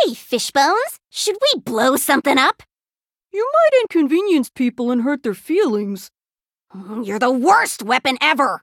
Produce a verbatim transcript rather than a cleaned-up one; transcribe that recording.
Hey, Fishbones, should we blow something up? You might inconvenience people and hurt their feelings. You're the worst weapon ever!